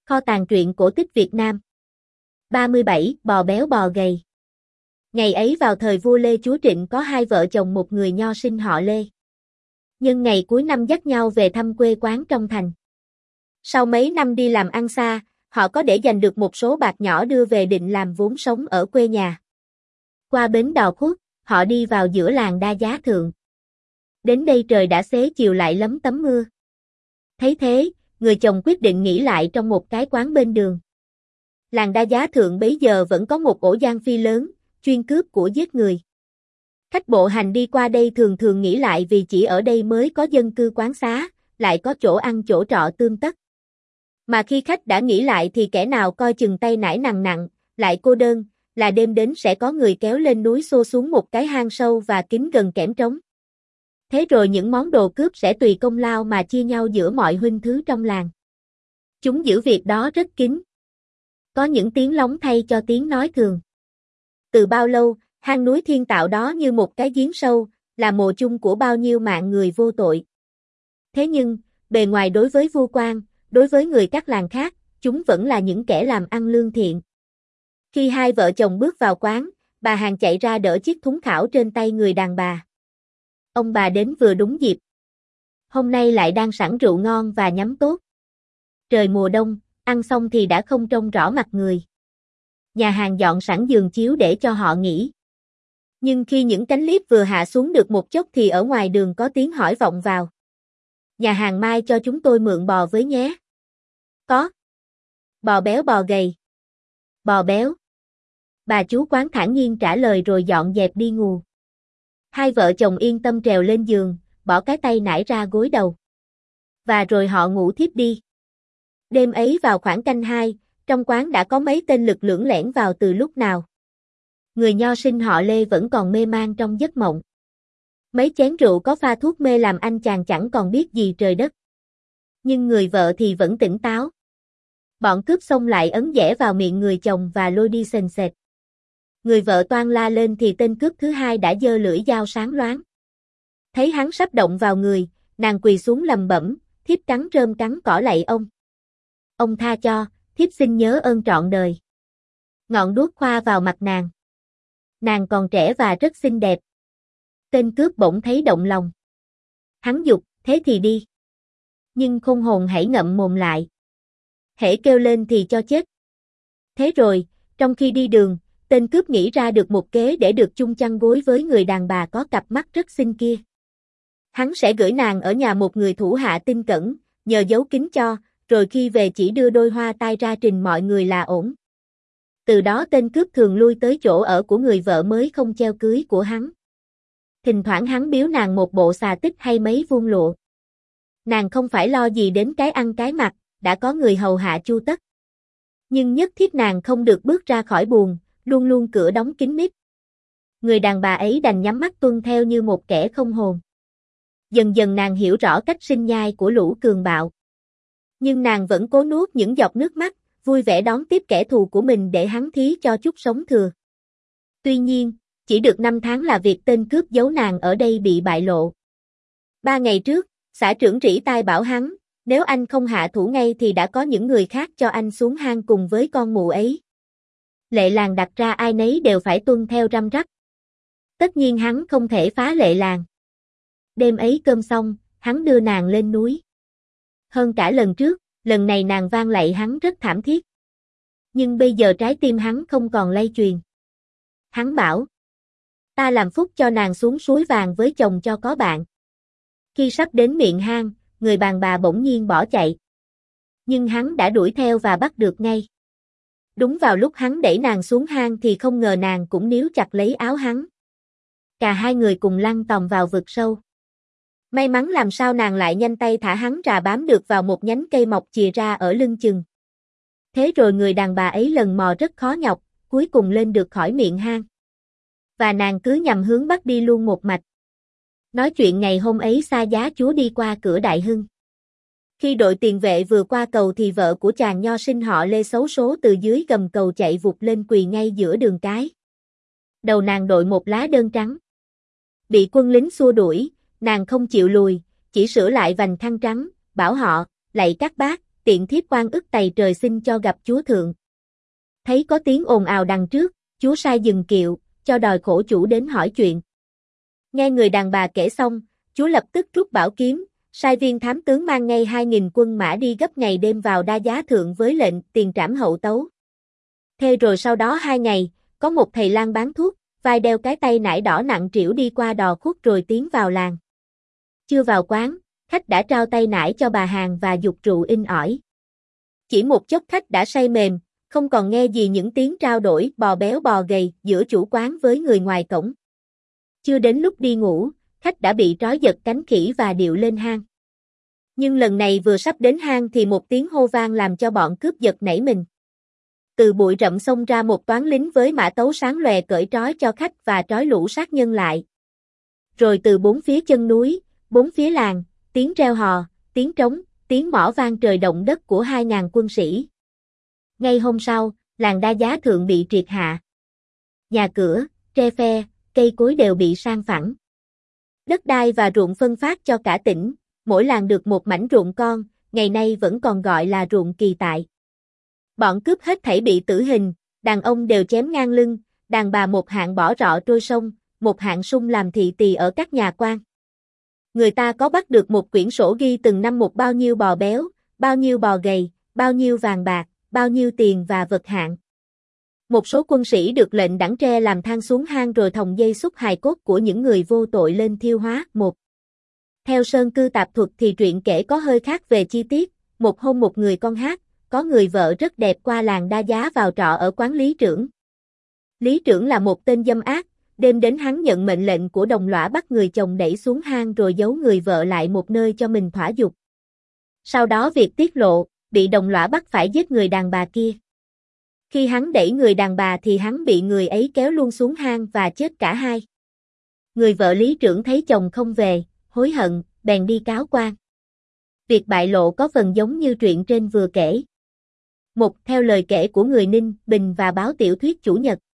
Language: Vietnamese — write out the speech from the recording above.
Kho tàng truyện cổ tích Việt Nam. 37. Bò béo bò gầy. Ngày ấy vào thời vua Lê Chúa Trịnh có hai vợ chồng một người nho sinh họ Lê. Nhưng ngày cuối năm dắt nhau về thăm quê quán trong thành. Sau mấy năm đi làm ăn xa, họ có để dành được một số bạc nhỏ đưa về định làm vốn sống ở quê nhà. Qua bến Đò Khuất, họ đi vào giữa làng Đa Giá Thượng. Đến đây trời đã xế chiều lại lấm tấm mưa. Thấy thế, người chồng quyết định nghỉ lại trong một cái quán bên đường. Làng Đa Giá Thượng bấy giờ vẫn có một ổ giang phi lớn, chuyên cướp của giết người. Khách bộ hành đi qua đây thường thường nghỉ lại vì chỉ ở đây mới có dân cư quán xá, lại có chỗ ăn chỗ trọ tươm tất. Mà khi khách đã nghỉ lại thì kẻ nào coi chừng tay nải nặng nặng, lại cô đơn, là đêm đến sẽ có người kéo lên núi xô xuống một cái hang sâu và kín gần kẽm trống. Thế rồi những món đồ cướp sẽ tùy công lao mà chia nhau giữa mọi huynh thứ trong làng. Chúng giữ việc đó rất kín. Có những tiếng lóng thay cho tiếng nói thường. Từ bao lâu, hang núi thiên tạo đó như một cái giếng sâu, là mồ chung của bao nhiêu mạng người vô tội. Thế nhưng, bề ngoài đối với vua quan, đối với người các làng khác, chúng vẫn là những kẻ làm ăn lương thiện. Khi hai vợ chồng bước vào quán, bà hàng chạy ra đỡ chiếc thúng khảo trên tay người đàn bà. Ông bà đến vừa đúng dịp. Hôm nay lại đang sẵn rượu ngon và nhắm tốt. Trời mùa đông, ăn xong thì đã không trông rõ mặt người. Nhà hàng dọn sẵn giường chiếu để cho họ nghỉ. Nhưng khi những cánh liếp vừa hạ xuống được một chốc thì ở ngoài đường có tiếng hỏi vọng vào. Nhà hàng mai cho chúng tôi mượn bò với nhé. Có. Bò béo bò gầy. Bò béo. Bà chú quán thản nhiên trả lời rồi dọn dẹp đi ngủ. Hai vợ chồng yên tâm trèo lên giường, bỏ cái tay nải ra gối đầu. Và rồi họ ngủ thiếp đi. Đêm ấy vào khoảng canh 2, trong quán đã có mấy tên lực lưỡng lẻn vào từ lúc nào. Người nho sinh họ Lê vẫn còn mê man trong giấc mộng. Mấy chén rượu có pha thuốc mê làm anh chàng chẳng còn biết gì trời đất. Nhưng người vợ thì vẫn tỉnh táo. Bọn cướp xông lại ấn dẻ vào miệng người chồng và lôi đi sền sệt. Người vợ toan la lên thì tên cướp thứ hai đã giơ lưỡi dao sáng loáng. Thấy hắn sắp động vào người, nàng quỳ xuống lầm bẩm, thiếp cắn rơm cắn cỏ lạy ông. Ông tha cho, thiếp xin nhớ ơn trọn đời. Ngọn đuốc khoa vào mặt nàng. Nàng còn trẻ và rất xinh đẹp. Tên cướp bỗng thấy động lòng. Hắn giục, thế thì đi. Nhưng khôn hồn hãy ngậm mồm lại. Hễ kêu lên thì cho chết. Thế rồi, trong khi đi đường, tên cướp nghĩ ra được một kế để được chung chăn gối với người đàn bà có cặp mắt rất xinh kia. Hắn sẽ gửi nàng ở nhà một người thủ hạ tinh cẩn, nhờ giấu kín cho, rồi khi về chỉ đưa đôi hoa tai ra trình mọi người là ổn. Từ đó tên cướp thường lui tới chỗ ở của người vợ mới không treo cưới của hắn. Thỉnh thoảng hắn biếu nàng một bộ xà tích hay mấy vuông lụa. Nàng không phải lo gì đến cái ăn cái mặc, đã có người hầu hạ chu tất. Nhưng nhất thiết nàng không được bước ra khỏi buồng, luôn luôn cửa đóng kín mít. Người đàn bà ấy đành nhắm mắt tuân theo như một kẻ không hồn. Dần dần nàng hiểu rõ cách sinh nhai của lũ cường bạo. Nhưng nàng vẫn cố nuốt những giọt nước mắt, vui vẻ đón tiếp kẻ thù của mình để hắn thí cho chút sống thừa. Tuy nhiên, chỉ được 5 tháng là việc tên cướp giấu nàng ở đây bị bại lộ. 3 ngày trước, xã trưởng rỉ tai bảo hắn, nếu anh không hạ thủ ngay thì đã có những người khác cho anh xuống hang cùng với con mụ ấy. Lệ làng đặt ra ai nấy đều phải tuân theo răm rắp. Tất nhiên hắn không thể phá lệ làng. Đêm ấy cơm xong, hắn đưa nàng lên núi. Hơn cả lần trước, lần này nàng van lạy hắn rất thảm thiết. Nhưng bây giờ trái tim hắn không còn lay chuyền. Hắn bảo, ta làm phúc cho nàng xuống suối vàng với chồng cho có bạn. Khi sắp đến miệng hang, người đàn bà bỗng nhiên bỏ chạy. Nhưng hắn đã đuổi theo và bắt được ngay. Đúng vào lúc hắn đẩy nàng xuống hang thì không ngờ nàng cũng níu chặt lấy áo hắn. Cả hai người cùng lăn tòng vào vực sâu. May mắn làm sao nàng lại nhanh tay thả hắn ra bám được vào một nhánh cây mọc chìa ra ở lưng chừng. Thế rồi người đàn bà ấy lần mò rất khó nhọc, cuối cùng lên được khỏi miệng hang. Và nàng cứ nhằm hướng bắc đi luôn một mạch. Nói chuyện ngày hôm ấy xa giá chúa đi qua cửa Đại Hưng. Khi đội tiền vệ vừa qua cầu thì vợ của chàng nho sinh họ Lê xấu số từ dưới gầm cầu chạy vụt lên quỳ ngay giữa đường cái. Đầu nàng đội một lá đơn trắng. Bị quân lính xua đuổi, nàng không chịu lùi, chỉ sửa lại vành khăn trắng, bảo họ, lạy các bác, tiện thiếp oan ức tày trời xin cho gặp chúa thượng. Thấy có tiếng ồn ào đằng trước, chúa sai dừng kiệu, cho đòi khổ chủ đến hỏi chuyện. Nghe người đàn bà kể xong, chúa lập tức rút bảo kiếm, sai viên thám tướng mang ngay 2.000 quân mã đi gấp ngày đêm vào Đa Giá Thượng với lệnh tiền trảm hậu tấu. Thế rồi sau đó 2 ngày, có một thầy lang bán thuốc, vai đeo cái tay nải đỏ nặng trĩu đi qua đò khuất rồi tiến vào làng. Chưa vào quán, khách đã trao tay nải cho bà hàng và dục rượu in ỏi. Chỉ một chốc khách đã say mềm, không còn nghe gì những tiếng trao đổi bò béo bò gầy giữa chủ quán với người ngoài cổng. Chưa đến lúc đi ngủ, khách đã bị trói giật cánh khỉ và điệu lên hang. Nhưng lần này vừa sắp đến hang thì một tiếng hô vang làm cho bọn cướp giật nảy mình. Từ bụi rậm xông ra một toán lính với mã tấu sáng lòe cởi trói cho khách và trói lũ sát nhân lại. Rồi từ bốn phía chân núi, bốn phía làng, tiếng reo hò, tiếng trống, tiếng mõ vang trời động đất của 2.000 quân sĩ. Ngay hôm sau, làng Đa Giá Thượng bị triệt hạ. Nhà cửa, tre phe, cây cối đều bị san phẳng. Đất đai và ruộng phân phát cho cả tỉnh, mỗi làng được một mảnh ruộng con, ngày nay vẫn còn gọi là ruộng Kỳ Tại. Bọn cướp hết thảy bị tử hình, đàn ông đều chém ngang lưng, đàn bà một hạng bỏ rọ trôi sông, một hạng sung làm thị tỳ ở các nhà quan. Người ta có bắt được một quyển sổ ghi từng năm một bao nhiêu bò béo, bao nhiêu bò gầy, bao nhiêu vàng bạc, bao nhiêu tiền và vật hạng. Một số quân sĩ được lệnh đẳng tre làm than xuống hang rồi thòng dây xúc hài cốt của những người vô tội lên thiêu hóa. Một. Theo Sơn Cư Tạp Thuật thì truyện kể có hơi khác về chi tiết, một hôm một người con hát, có người vợ rất đẹp qua làng Đa Giá vào trọ ở quán Lý Trưởng. Lý Trưởng là một tên dâm ác, đêm đến hắn nhận mệnh lệnh của đồng lõa bắt người chồng đẩy xuống hang rồi giấu người vợ lại một nơi cho mình thỏa dục. Sau đó việc tiết lộ, bị đồng lõa bắt phải giết người đàn bà kia. Khi hắn đẩy người đàn bà thì hắn bị người ấy kéo luôn xuống hang và chết cả hai. Người vợ Lý Trưởng thấy chồng không về, hối hận, bèn đi cáo quan. Việc bại lộ có phần giống như truyện trên vừa kể. Một theo lời kể của người Ninh Bình và báo tiểu thuyết chủ nhật.